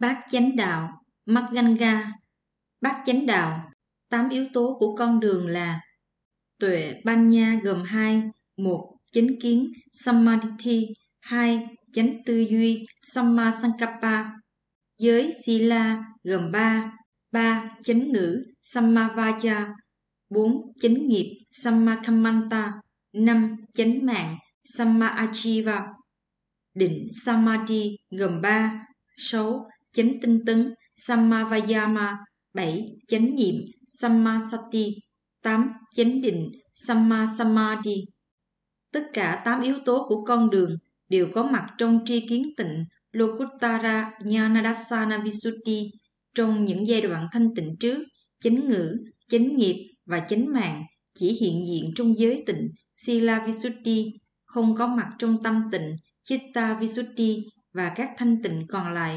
Bát chánh đạo, Maganga. Bát chánh đạo, 8 yếu tố của con đường là tuệ Panya gồm 2, 1. Chánh kiến, Samadhi, 2. Chánh tư duy, Sammasankappa. Giới Sila gồm 3, 3. Chánh ngữ, Sammavaca, 4. Chánh nghiệp, Sammakamanta, 5. Chánh mạng, Sammajiva. Định Samadhi gồm 3, 6. Chánh tinh tấn, Sammavayama, 7. Chánh niệm, Sammasati, 8. Chánh định, Sammasamadhi. Tất cả 8 yếu tố của con đường đều có mặt trong tri kiến tịnh Lokuttara Jnanadassana Visuddhi trong những giai đoạn thanh tịnh trước. Chánh ngữ, chánh nghiệp và chánh mạng chỉ hiện diện trong giới tịnh Sila Visuddhi, không có mặt trong tâm tịnh Chitta Visuddhi và các thanh tịnh còn lại.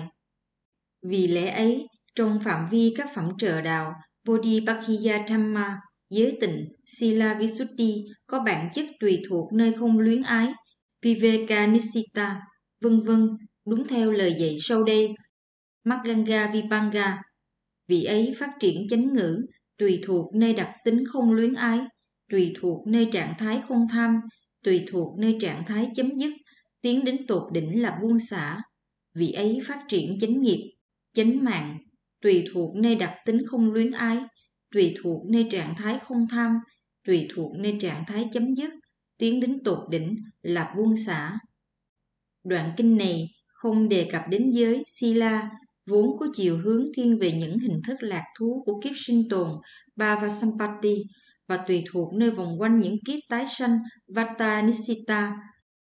Vì lẽ ấy, trong phạm vi các phẩm trợ đạo Bodhipakkhya Dhamma, giới tịnh Sila Visuddhi có bản chất tùy thuộc nơi không luyến ái, Vivekanissita, vân vân, đúng theo lời dạy sau đây. Maganga Vipanga. Vì ấy phát triển chánh ngữ tùy thuộc nơi đặc tính không luyến ái, tùy thuộc nơi trạng thái không tham, tùy thuộc nơi trạng thái chấm dứt, tiến đến tột đỉnh là buông xả. Vì ấy phát triển chánh nghiệp, chánh mạng tùy thuộc nơi đặc tính không luyến ái, tùy thuộc nơi trạng thái không tham, tùy thuộc nơi trạng thái chấm dứt, tiến đến tột đỉnh là buông xả. Đoạn kinh này không đề cập đến giới Sila, vốn có chiều hướng thiên về những hình thức lạc thú của kiếp sinh tồn Bhavasampati và tùy thuộc nơi vòng quanh những kiếp tái sanh Vattanissita.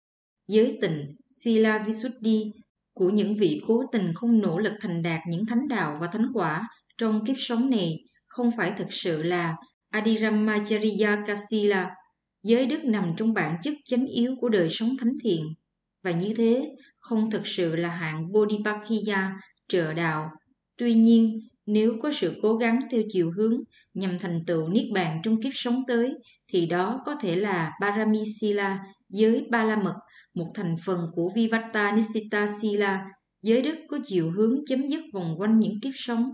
Giới tịnh Sila Visuddhi của những vị cố tình không nỗ lực thành đạt những thánh đạo và thánh quả trong kiếp sống này không phải thực sự là Adhiramacharya Sila. Giới đức nằm trong bản chất chánh yếu của đời sống thánh thiện, và như thế không thực sự là hạng Bodhipakkhya trợ đạo. Tuy nhiên, nếu có sự cố gắng theo chiều hướng nhằm thành tựu niết bàn trong kiếp sống tới, thì đó có thể là Parami Sila, giới ba la mật, một thành phần của Vivattanissita Sila, giới đức có chiều hướng chấm dứt vòng quanh những kiếp sống.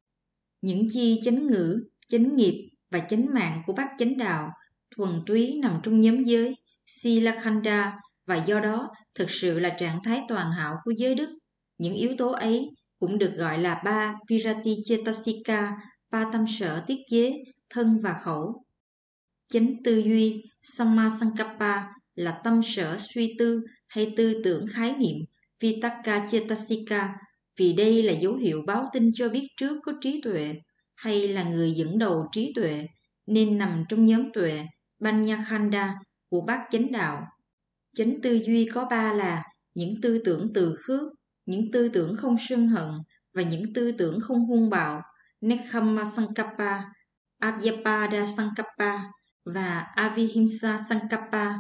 Những chi chánh ngữ, chánh nghiệp và chánh mạng của bát chánh đạo thuần túy nằm trong nhóm giới Silakhanda, và do đó thực sự là trạng thái toàn hảo của giới đức. Những yếu tố ấy cũng được gọi là ba Virati Chetasika, ba tâm sở tiết chế, thân và khẩu. Chánh tư duy, Sammasankappa, là tâm sở suy tư hay tư tưởng khái niệm, Vitakka Chetasika, vì đây là dấu hiệu báo tin cho biết trước có trí tuệ, hay là người dẫn đầu trí tuệ, nên nằm trong nhóm tuệ, Panyakhanda, của bát chánh đạo. Chánh tư duy có 3 là những tư tưởng từ khước, những tư tưởng không sân hận và những tư tưởng không hung bạo, Nekkhamma Sankappa, Abhyapada Sankappa và Avihimsa Sankappa.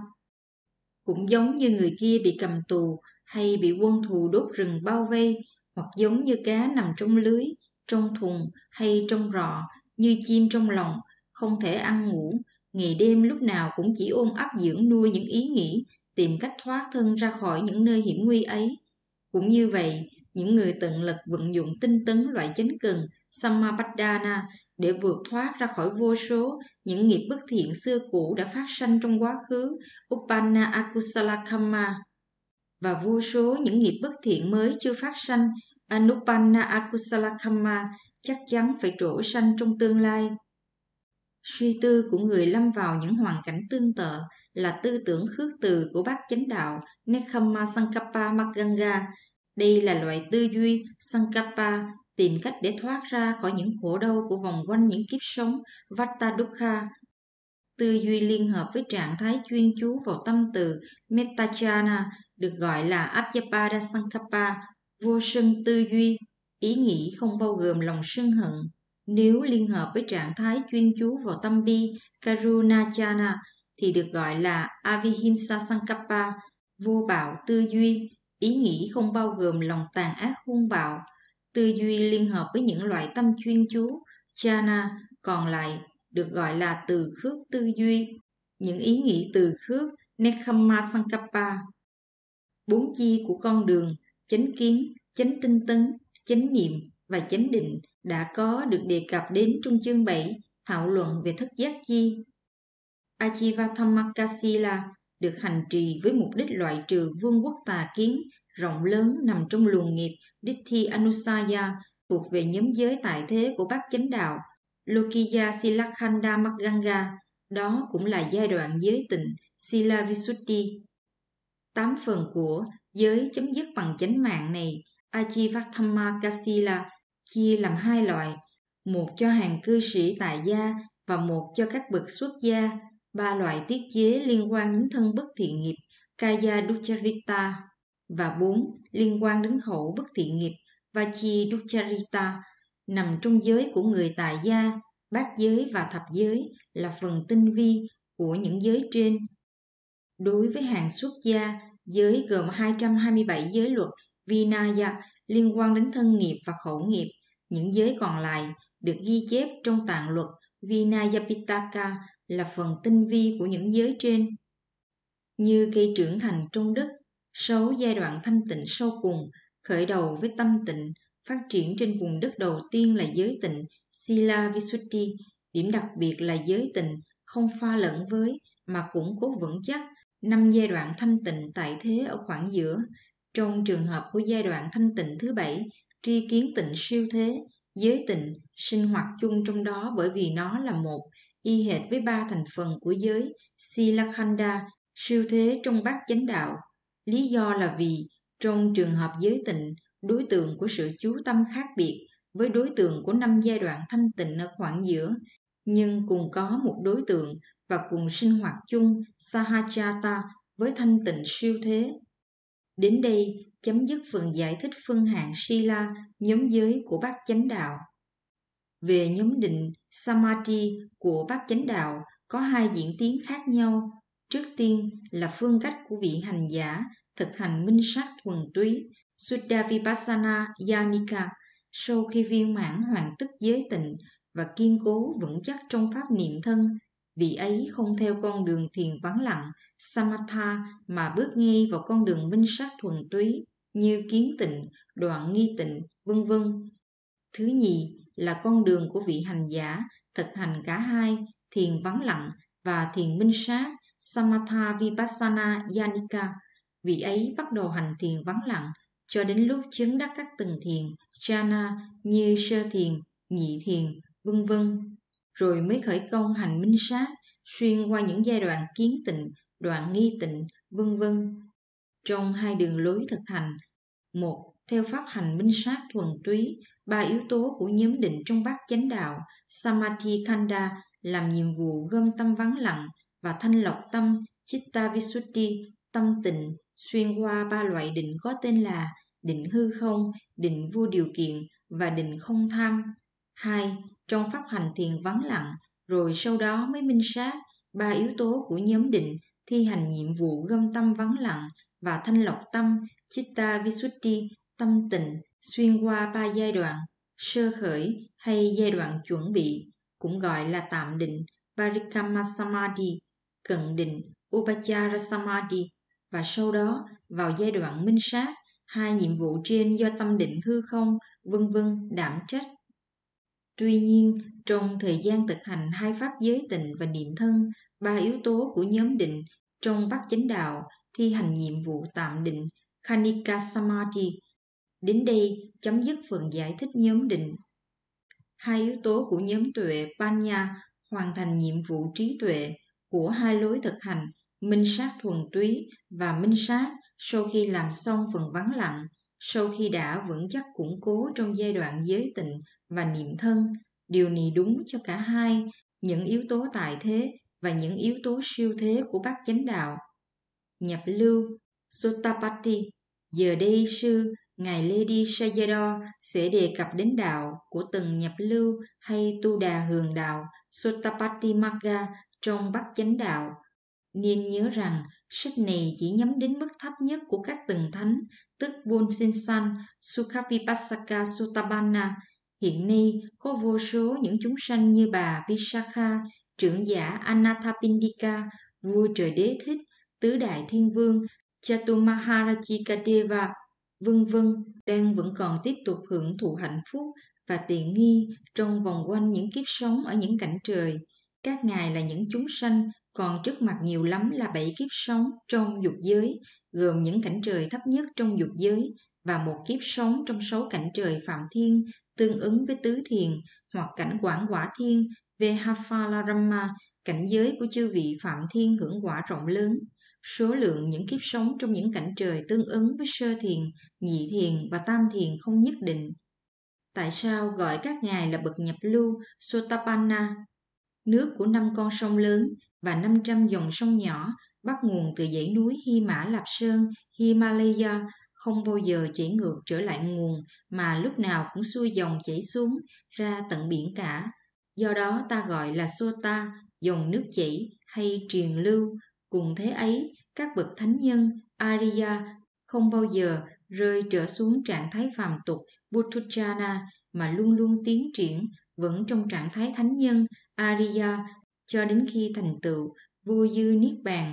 Cũng giống như người kia bị cầm tù hay bị quân thù đốt rừng bao vây, hoặc giống như cá nằm trong lưới, trong thùng hay trong rọ, như chim trong lồng, không thể ăn ngủ, ngày đêm lúc nào cũng chỉ ôm ấp dưỡng nuôi những ý nghĩ tìm cách thoát thân ra khỏi những nơi hiểm nguy ấy. Cũng như vậy, những người tận lực vận dụng tinh tấn loại chánh cần Sammapaddhana để vượt thoát ra khỏi vô số những nghiệp bất thiện xưa cũ đã phát sanh trong quá khứ, Uppanna Akusala Kamma, và vô số những nghiệp bất thiện mới chưa phát sanh, Anuppanna Akusala Kamma, chắc chắn phải trổ sanh trong tương lai. Suy tư của người lâm vào những hoàn cảnh tương tự là tư tưởng khước từ của bát chánh đạo Nekkhamma Sankappa Maganga. Đây là loại tư duy Sankappa tìm cách để thoát ra khỏi những khổ đau của vòng quanh những kiếp sống Vata Dukkha. Tư duy liên hợp với trạng thái chuyên chú vào tâm từ Mettachana được gọi là Abhyapada Sankappa, vô sân tư duy, ý nghĩ không bao gồm lòng sân hận. Nếu liên hợp với trạng thái chuyên chú vào tâm bi Karunachana thì được gọi là Avihimsa Sankappa, vô bạo tư duy, ý nghĩ không bao gồm lòng tàn ác hung bạo. Tư duy liên hợp với những loại tâm chuyên chú Chana còn lại được gọi là từ khước tư duy, những ý nghĩ từ khước Nekkhamma Sankappa. 4 chi của con đường: chánh kiến, chánh tinh tấn, chánh niệm và chánh định đã có được đề cập đến trong chương 7 thảo luận về thức giác chi. Ajivathamakasila được hành trì với mục đích loại trừ vương quốc tà kiến rộng lớn nằm trong luồng nghiệp Ditthi Anusaya thuộc về nhóm giới tại thế của Bát Chánh Đạo Lokiya Silakhanda Maganga. Đó cũng là giai đoạn giới tịnh Sila Visuddhi. 8 phần của giới chấm dứt bằng chánh mạng này Ajivathamakasila chia làm 2 loại, một cho hàng cư sĩ tại gia và một cho các bậc xuất gia. 3 loại tiết chế liên quan đến thân bất thiện nghiệp Kaya Duccharita và 4 liên quan đến khẩu bất thiện nghiệp Vachi Duccharita nằm trong giới của người tại gia. Bát giới và thập giới là phần tinh vi của những giới trên. Đối với hàng xuất gia, giới gồm 227 giới luật Vinaya liên quan đến thân nghiệp và khẩu nghiệp. Những giới còn lại được ghi chép trong tạng luật Vinaya Pitaka là phần tinh vi của những giới trên. Như cây trưởng thành trong đất, 6 giai đoạn thanh tịnh sau cùng khởi đầu với tâm tịnh, phát triển trên vùng đất đầu tiên là giới tịnh Sila Visuddhi. Điểm đặc biệt là giới tịnh không pha lẫn với mà củng cố vững chắc 5 giai đoạn thanh tịnh tại thế ở khoảng giữa. Trong trường hợp của giai đoạn thanh tịnh thứ 7, tri kiến tịnh siêu thế, giới tịnh sinh hoạt chung trong đó bởi vì nó là một, y hệt với 3 thành phần của giới Silakhanda siêu thế trong Bát Chánh Đạo. Lý do là vì trong trường hợp giới tịnh, đối tượng của sự chú tâm khác biệt với đối tượng của 5 giai đoạn thanh tịnh ở khoảng giữa, nhưng cùng có một đối tượng và cùng sinh hoạt chung Sahajata với thanh tịnh siêu thế. Đến đây chấm dứt phần giải thích phân hạng Sila, nhóm giới của Bát Chánh Đạo. Về nhóm định Samadhi của Bát Chánh Đạo có 2 diễn tiến khác nhau. Trước tiên là phương cách của vị hành giả thực hành minh sát thuần túy Suddha Vipassana Yanika sau khi viên mãn hoàn tất giới tịnh và kiên cố vững chắc trong pháp niệm thân. Vị ấy không theo con đường thiền vắng lặng Samatha mà bước ngay vào con đường minh sát thuần túy như kiến tịnh, đoạn nghi tịnh, vân vân. Thứ nhì là con đường của vị hành giả thực hành cả hai, thiền vắng lặng và thiền minh sát Samatha Vipassana Yanika. Vị ấy bắt đầu hành thiền vắng lặng cho đến lúc chứng đắc các tầng thiền jhana như sơ thiền, nhị thiền, vân vân, rồi mới khởi công hành minh sát xuyên qua những giai đoạn kiến tịnh, đoạn nghi tịnh, vân vân. Trong 2 đường lối thực hành, một theo pháp hành minh sát thuần túy, 3 yếu tố của nhóm định trong Bát Chánh Đạo Samadhi Khanda làm nhiệm vụ gom tâm vắng lặng và thanh lọc tâm Chitta Visuddhi, tâm tịnh, xuyên qua 3 loại định có tên là định hư không, định vô điều kiện và định không tham. 2. Trong pháp hành thiền vắng lặng, rồi sau đó mới minh sát 3 yếu tố của nhóm định, thi hành nhiệm vụ gom tâm vắng lặng và thanh lọc tâm Chitta Visuddhi, tâm tịnh, xuyên qua 3 giai đoạn sơ khởi hay giai đoạn chuẩn bị, cũng gọi là tạm định Parikamma Samadhi, cận định Upachara Samadhi, và sau đó vào giai đoạn minh sát. 2 nhiệm vụ trên do tâm định hư không, vân vân đảm trách. Tuy nhiên, trong thời gian thực hành 2 pháp giới tịnh và niệm thân, 3 yếu tố của nhóm định trong Bát Chánh Đạo thi hành nhiệm vụ tạm định Khanika Samadhi. Đến đây chấm dứt phần giải thích nhóm định. 2 yếu tố của nhóm tuệ Panya hoàn thành nhiệm vụ trí tuệ của 2 lối thực hành minh sát thuần túy và minh sát sau khi làm xong phần vắng lặng, sau khi đã vững chắc củng cố trong giai đoạn giới tịnh và niệm thân. Điều này đúng cho cả hai, những yếu tố tại thế và những yếu tố siêu thế của Bát Chánh Đạo. Nhập lưu Sottapatti. Giờ đây sư Ngài Ledi Sayadaw sẽ đề cập đến đạo của từng nhập lưu hay tu đà hường đạo Sottapatti Magga trong Bát Chánh Đạo. Nên nhớ rằng sách này chỉ nhắm đến mức thấp nhất của các tầng thánh, tức Bonsinsan, Sukhavipassaka Sotabana. Hiện nay có vô số những chúng sanh như bà Visakha, trưởng giả Anathapindika, vua trời đế thích, tứ đại thiên vương Chaturmaharajika Deva, vân vân, đang vẫn còn tiếp tục hưởng thụ hạnh phúc và tiện nghi trong vòng quanh những kiếp sống ở những cảnh trời. Các ngài là những chúng sanh, còn trước mặt nhiều lắm là 7 kiếp sống trong dục giới, gồm những cảnh trời thấp nhất trong dục giới và một kiếp sống trong 6 cảnh trời phạm thiên, tương ứng với tứ thiền, hoặc cảnh quảng quả thiên, Vehafalarama, cảnh giới của chư vị phạm thiên hưởng quả rộng lớn. Số lượng những kiếp sống trong những cảnh trời tương ứng với sơ thiền, nhị thiền và tam thiền không nhất định. Tại sao gọi các ngài là bậc nhập lưu Sotapanna? Nước của 5 con sông lớn và 500 dòng sông nhỏ bắt nguồn từ dãy núi Hy Mã Lạp Sơn, Himalaya, không bao giờ chảy ngược trở lại nguồn mà lúc nào cũng xuôi dòng chảy xuống ra tận biển cả. Do đó ta gọi là Sota, dòng nước chảy hay triền lưu. Cùng thế ấy, các bậc thánh nhân Arya không bao giờ rơi trở xuống trạng thái phàm tục Buddhajana mà luôn luôn tiến triển vẫn trong trạng thái thánh nhân Arya cho đến khi thành tựu vô dư niết bàn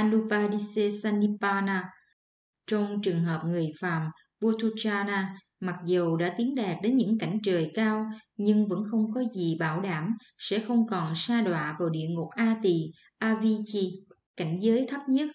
Anupadisesanibbana. Trong trường hợp người phàm Buddhajana mặc dầu đã tiến đạt đến những cảnh trời cao nhưng vẫn không có gì bảo đảm sẽ không còn sa đọa vào địa ngục A Tỳ, Avichi, cảnh giới thấp nhất.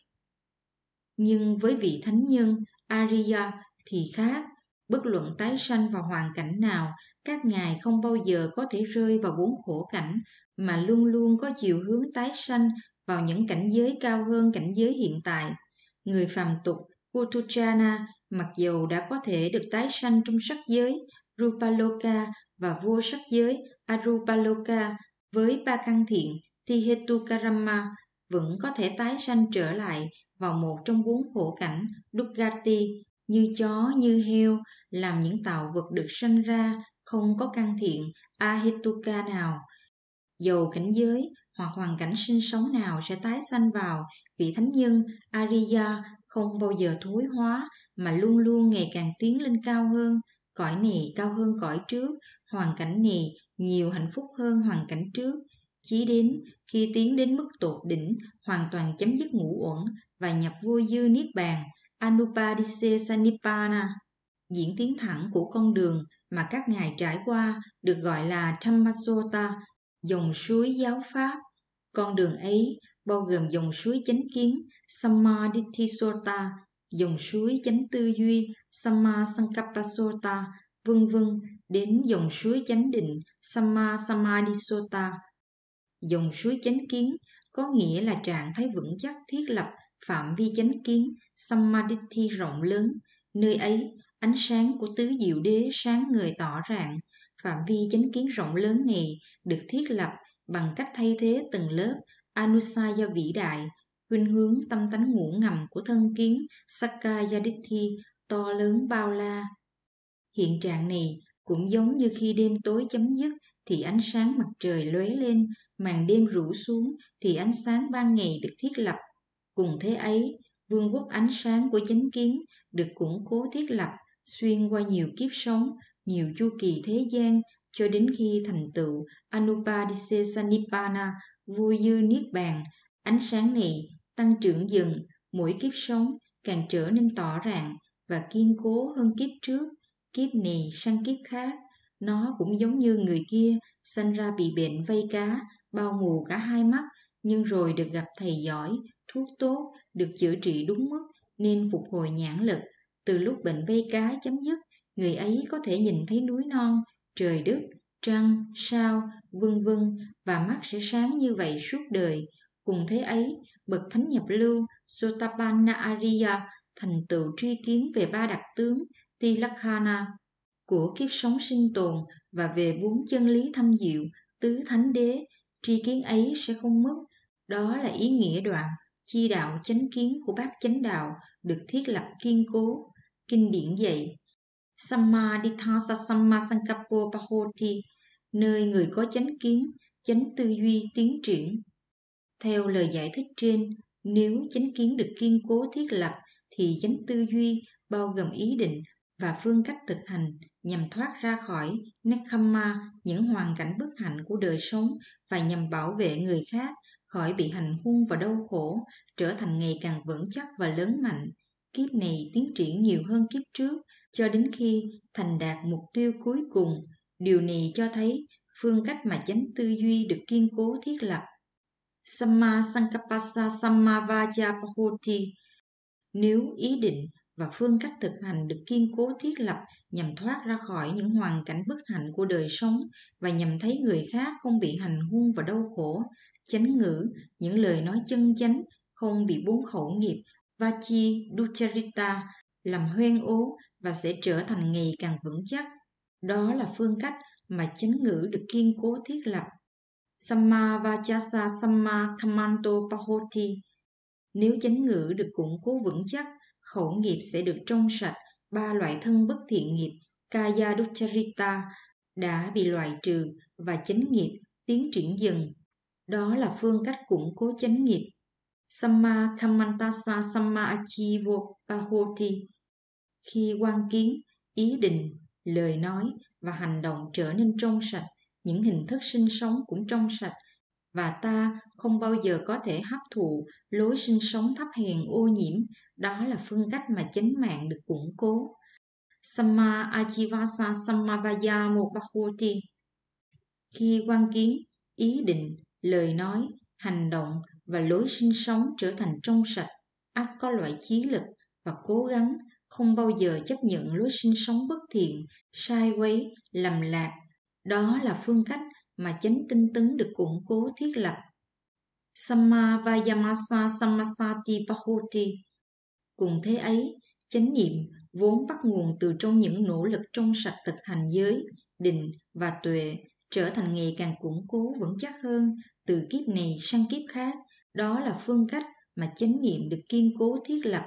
Nhưng với vị thánh nhân Arya thì khác. Bất luận tái sanh vào hoàn cảnh nào, các ngài không bao giờ có thể rơi vào 4 khổ cảnh, mà luôn luôn có chiều hướng tái sanh vào những cảnh giới cao hơn cảnh giới hiện tại. Người phàm tục Puthujjana mặc dầu đã có thể được tái sanh trong sắc giới Rupaloka và vô sắc giới Arupaloka với 3 căn thiện Tihetukarama, vẫn có thể tái sanh trở lại vào một trong 4 khổ cảnh Dukkati, như chó, như heo, làm những tạo vật được sanh ra không có căn thiện Ahetuka nào. Dầu cảnh giới hoặc hoàn cảnh sinh sống nào sẽ tái sanh vào, vị thánh nhân Arya không bao giờ thối hóa mà luôn luôn ngày càng tiến lên cao hơn. Cõi này cao hơn cõi trước, hoàn cảnh này nhiều hạnh phúc hơn hoàn cảnh trước, chí đến khi tiến đến mức tột đỉnh, hoàn toàn chấm dứt ngũ uẩn và nhập vô dư niết bàn Anupadisesanibbana. Diễn tiến thẳng của con đường mà các ngài trải qua được gọi là Dhammasota, dòng suối giáo pháp. Con đường ấy bao gồm dòng suối chánh kiến Sammadittisota, dòng suối chánh tư duy Sammasankapasota, vân vân, đến dòng suối chánh định Sammasamadhisota. Dòng suối chánh kiến có nghĩa là trạng thái vững chắc thiết lập phạm vi chánh kiến Sammaditthi rộng lớn. Nơi ấy, ánh sáng của tứ diệu đế sáng ngời tỏ rạng. Phạm vi chánh kiến rộng lớn này được thiết lập bằng cách thay thế từng lớp Anusaya vĩ đại, khuynh hướng tâm tánh ngủ ngầm của thân kiến Sakkayaditthi to lớn bao la. Hiện trạng này cũng giống như khi đêm tối chấm dứt thì ánh sáng mặt trời lóe lên, màn đêm rủ xuống thì ánh sáng ban ngày được thiết lập. Cùng thế ấy, vương quốc ánh sáng của chánh kiến được củng cố thiết lập xuyên qua nhiều kiếp sống, nhiều chu kỳ thế gian cho đến khi thành tựu Anupadisesanibbana, vô dư niết bàn. Ánh sáng này tăng trưởng dần, mỗi kiếp sống càng trở nên tỏ rạng và kiên cố hơn kiếp trước. Kiếp này sang kiếp khác, nó cũng giống như người kia sanh ra bị bệnh vây cá, bao mù cả hai mắt, nhưng rồi được gặp thầy giỏi, thuốc tốt, được chữa trị đúng mức nên phục hồi nhãn lực. Từ lúc bệnh vây cá chấm dứt, người ấy có thể nhìn thấy núi non, trời đất, trăng, sao, vân vân, và mắt sẽ sáng như vậy suốt đời. Cùng thế ấy, bậc thánh nhập lưu Sotapanna Arya thành tựu tri kiến về 3 đặc tướng Tilakhana của kiếp sống sinh tồn và về 4 chân lý thâm diệu tứ thánh đế. Tri kiến ấy sẽ không mất. Đó là ý nghĩa đoạn chi đạo chánh kiến của bát chánh đạo được thiết lập kiên cố. Kinh điển dạy Sammaditthasa Sammasankappo Pahoti, nơi người có chánh kiến, chánh tư duy tiến triển. Theo lời giải thích trên, nếu chánh kiến được kiên cố thiết lập thì chánh tư duy bao gồm ý định và phương cách thực hành nhằm thoát ra khỏi Nekkhamma, những hoàn cảnh bất hạnh của đời sống, và nhằm bảo vệ người khác khỏi bị hành hung và đau khổ, trở thành ngày càng vững chắc và lớn mạnh. kiếp này tiến triển nhiều hơn kiếp trước cho đến khi thành đạt mục tiêu cuối cùng. Điều này cho thấy phương cách mà chánh tư duy được kiên cố thiết lập. Samma Sankapasa Sammavajapahoti. Nếu ý định và phương cách thực hành được kiên cố thiết lập nhằm thoát ra khỏi những hoàn cảnh bất hạnh của đời sống và nhằm thấy người khác không bị hành hung và đau khổ, chánh ngữ, những lời nói chân chánh, không bị bốn khẩu nghiệp Vachi Ducharita làm hoen ố và sẽ trở thành ngày càng vững chắc. Đó là phương cách mà chánh ngữ được kiên cố thiết lập. Samma Vachasa Samma Kammanto Pahoti. Nếu chánh ngữ được củng cố vững chắc, khẩu nghiệp sẽ được trong sạch, ba loại thân bất thiện nghiệp Kaya Ducharita đã bị loại trừ và chánh nghiệp tiến triển dần. Đó là phương cách củng cố chánh nghiệp. Samma Kammantasa Samma Achivo Pahoti. Khi quan kiến, ý định, lời nói và hành động trở nên trong sạch, những hình thức sinh sống cũng trong sạch, và ta không bao giờ có thể hấp thụ lối sinh sống thấp hèn ô nhiễm. Đó là phương cách mà chánh mạng được củng cố. Samma Ajivasa Sammavayamo Pahoti. Khi quan kiến, ý định, lời nói, hành động và lối sinh sống trở thành trong sạch, ắt có loại chí lực và cố gắng, không bao giờ chấp nhận lối sinh sống bất thiện, sai quấy, lầm lạc. Đó là phương cách mà chánh tinh tấn được củng cố thiết lập. Samma Vayamasa Sammasati Pahoti. Cùng thế ấy, chánh niệm vốn bắt nguồn từ trong những nỗ lực trong sạch thực hành giới, định và tuệ trở thành ngày càng củng cố vững chắc hơn từ kiếp này sang kiếp khác. Đó là phương cách mà chánh niệm được kiên cố thiết lập.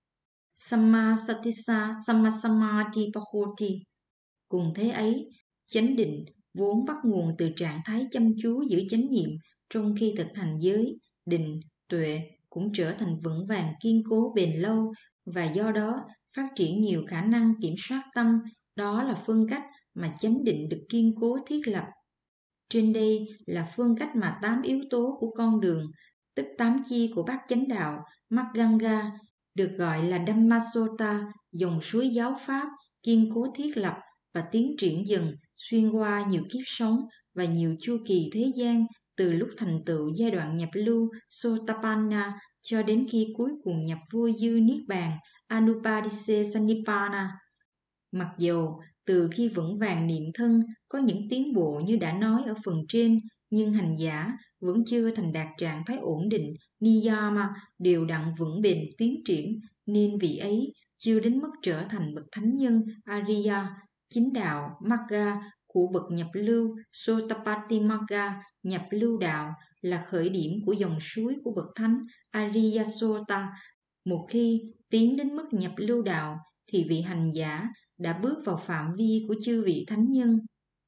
Samma Satissa Sammasamadhi Pahoti. Cùng thế ấy, chánh định vốn bắt nguồn từ trạng thái chăm chú giữ chánh niệm trong khi thực hành giới, định, tuệ cũng trở thành vững vàng kiên cố bền lâu và do đó phát triển nhiều khả năng kiểm soát tâm. Đó là phương cách mà chánh định được kiên cố thiết lập. Trên đây là phương cách mà 8 yếu tố của con đường, tức 8 chi của bát chánh đạo Maganga, được gọi là Dhammasota, dòng suối giáo pháp, kiên cố thiết lập và tiến triển dần xuyên qua nhiều kiếp sống và nhiều chu kỳ thế gian, từ lúc thành tựu giai đoạn nhập lưu Sotapanna cho đến khi cuối cùng nhập vô dư niết bàn Anupadise Sanippana. Mặc dù từ khi vững vàng niệm thân có những tiến bộ như đã nói ở phần trên, nhưng hành giả vẫn chưa thành đạt trạng thái ổn định Niyama đều đặn vững bền tiến triển, nên vị ấy chưa đến mức trở thành bậc thánh nhân Ariya. Chính đạo Magga của bậc nhập lưu Sotapatti Magga, nhập lưu đạo, là khởi điểm của dòng suối của bậc thánh Ariyasota. Một khi tiến đến mức nhập lưu đạo thì vị hành giả đã bước vào phạm vi của chư vị thánh nhân.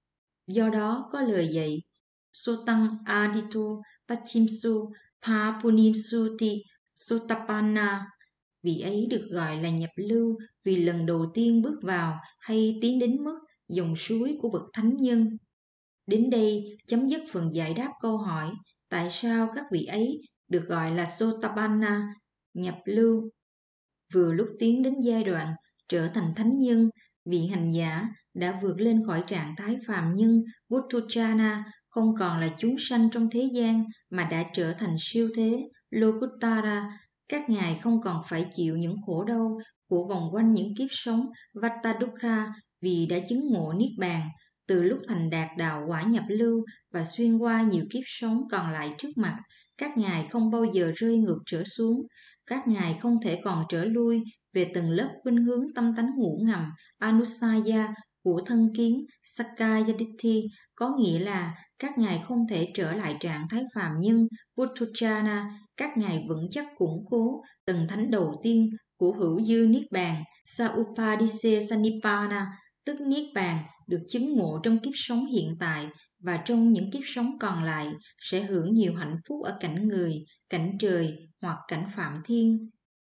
Do đó có lời dạy Sotang Adito Pachimsu Papunimsuti Sotapanna. Vị ấy được gọi là nhập lưu vì lần đầu tiên bước vào hay tiến đến mức dòng suối của bậc thánh nhân. Đến đây chấm dứt phần giải đáp câu hỏi tại sao các vị ấy được gọi là Sotapanna, nhập lưu. Vừa lúc tiến đến giai đoạn trở thành thánh nhân, vị hành giả đã vượt lên khỏi trạng thái phàm nhân Buddhachana, không còn là chúng sanh trong thế gian mà đã trở thành siêu thế Lokuttara. Các ngài không còn phải chịu những khổ đau của vòng quanh những kiếp sống Vata-dukkha vì đã chứng ngộ niết bàn. Từ lúc thành đạt đạo quả nhập lưu và xuyên qua nhiều kiếp sống còn lại trước mặt, các ngài không bao giờ rơi ngược trở xuống. Các ngài không thể còn trở lui về từng lớp khuynh hướng tâm tánh ngủ ngầm Anusaya của thân kiến Sakkayaditthi, có nghĩa là các ngài không thể trở lại trạng thái phàm nhân Buddhachana. Các ngài vững chắc củng cố tầng thánh đầu tiên của hữu dư niết bàn Saupadise Sanippana, tức niết bàn được chứng ngộ trong kiếp sống hiện tại và trong những kiếp sống còn lại sẽ hưởng nhiều hạnh phúc ở cảnh người, cảnh trời hoặc cảnh phạm thiên.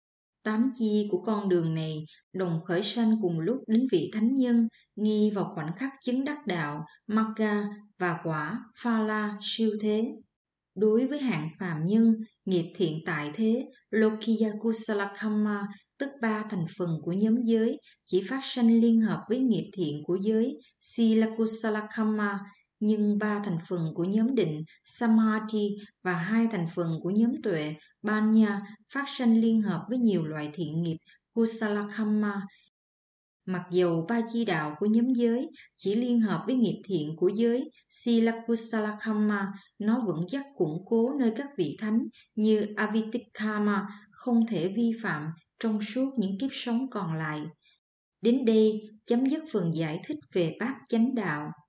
8 chi của con đường này đồng khởi sanh cùng lúc đến vị thánh nhân, nghi vào khoảnh khắc chứng đắc đạo Magga và quả Phala siêu thế. Đối với hạng phàm nhân, nghiệp thiện tại thế Lokiya Kusala Kamma, tức 3 thành phần của nhóm giới, chỉ phát sanh liên hợp với nghiệp thiện của giới Sila Kusala Kamma, nhưng 3 thành phần của nhóm định Samadhi và 2 thành phần của nhóm tuệ Panya phát sanh liên hợp với nhiều loại thiện nghiệp Kusala Kamma. Mặc dầu 3 chi đạo của nhóm giới chỉ liên hợp với nghiệp thiện của giới Sila Kusala Kamma, nó vững chắc củng cố nơi các vị thánh như Avitikama không thể vi phạm trong suốt những kiếp sống còn lại. Đến đây chấm dứt phần giải thích về bát chánh đạo.